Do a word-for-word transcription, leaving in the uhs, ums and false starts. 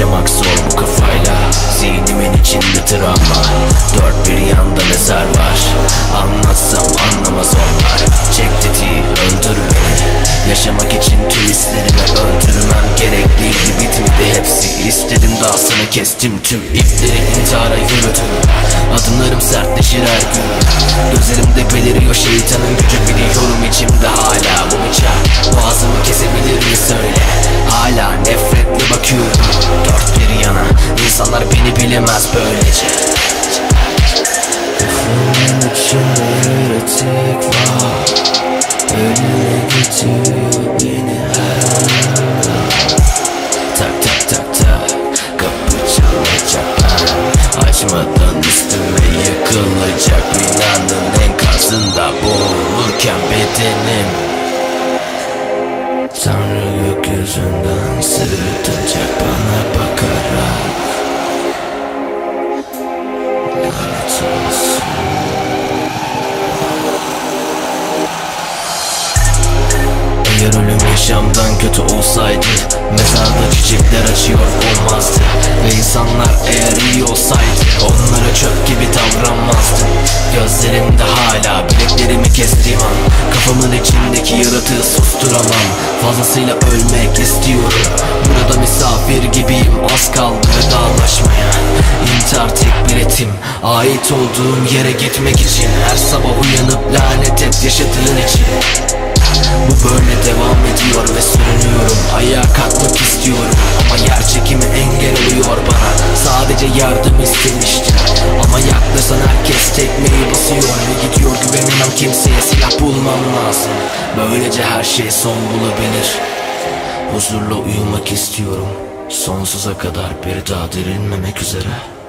yaşamak zor bu kafayla. Zihnimin içinde travma, dört bir yanda mezar var. Anlatsam anlamaz onlar. Çek tetiği, öldür beni. Yaşamak için tüm hislerimi öldürmem gerekliydi, bitmedi hepsi. İstedim dağısını kestim, tüm ipleri intihara yürüdüm. Adımlarım sertleşir her gün. Gözlerimde beliriyor şeytanın gücü, biliyorum içimde hala bu bıçak. Boğazımı kesebilir mi söyle. Hala nefretle bakıyorum dört bir yana. İnsanlar beni bilemez böylece. Kafamın içinde yaratık var. Önüne getiriyor beni her anda. Tak tak tak tak, kapı çalacak ben. Açmadan üstüme yıkılacak. Binanın enkazında boğulurken bedenim. Tanrı gökyüzünden sırıtacak bana bakarak. Lanet olsun. Eğer ölüm yaşamdan kötü olsaydı, mezarda çiçekler açıyor olmazdı. Ve insanlar eğer iyi olsaydı, onlara çöp gibi davranmazdı. Gözlerimde hala bileklerimi kestiğim an, kafamın içindeki yaratığı susturamam. Fazlasıyla ölmek istiyorum. Burada misafir gibiyim, az kaldı vedalaşmaya. İntihar tek biletim, ait olduğum yere gitmek için. Her sabah uyanıp lanet et yaşadığın için. Bu böyle devam ediyor ve sürünüyorum. Ayağa kalkmak istiyorum ama yer çekimi engel oluyor bana. Sadece yardım istemiştim ama yaklaşan herkes tekmeyi basıyor ve gidiyor. Güvenemem kimseye, silah bulmam lazım. Böylece her şey son bulabilir. Huzurla uyumak istiyorum, sonsuza kadar bir daha dirilmemek üzere.